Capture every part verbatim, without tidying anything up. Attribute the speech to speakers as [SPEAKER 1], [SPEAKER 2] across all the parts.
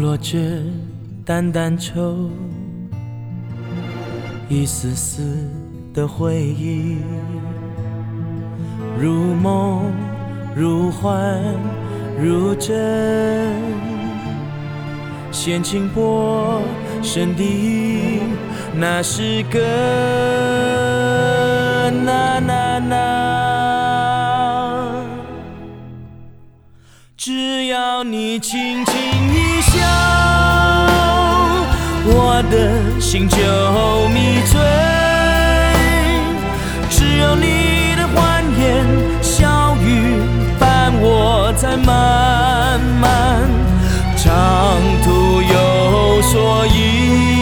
[SPEAKER 1] 落着淡淡愁，一丝丝的回忆，如梦如幻如真，掀起波声笛，那是歌，那那那，只要你轻轻一笑，我的心就迷醉，只有你的欢颜笑语伴我在漫漫长途有所依。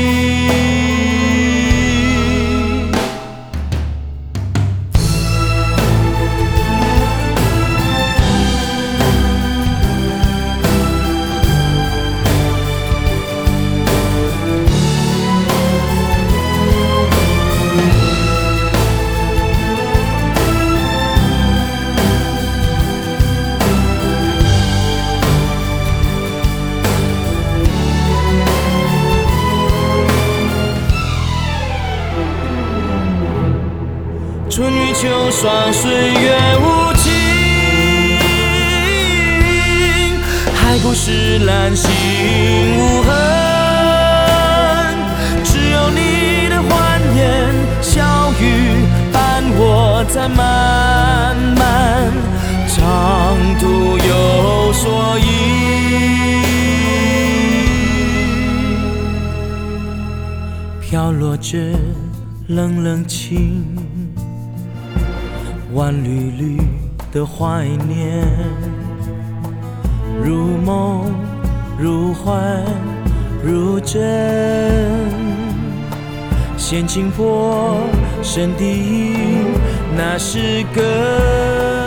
[SPEAKER 1] 春雨秋霜，岁月无情，海枯石烂，心无痕。只有你的欢颜笑语伴我在漫漫长途有所依。飘落着冷冷清，万缕缕的怀念，如梦如幻如真，掀起波声笛，那是歌。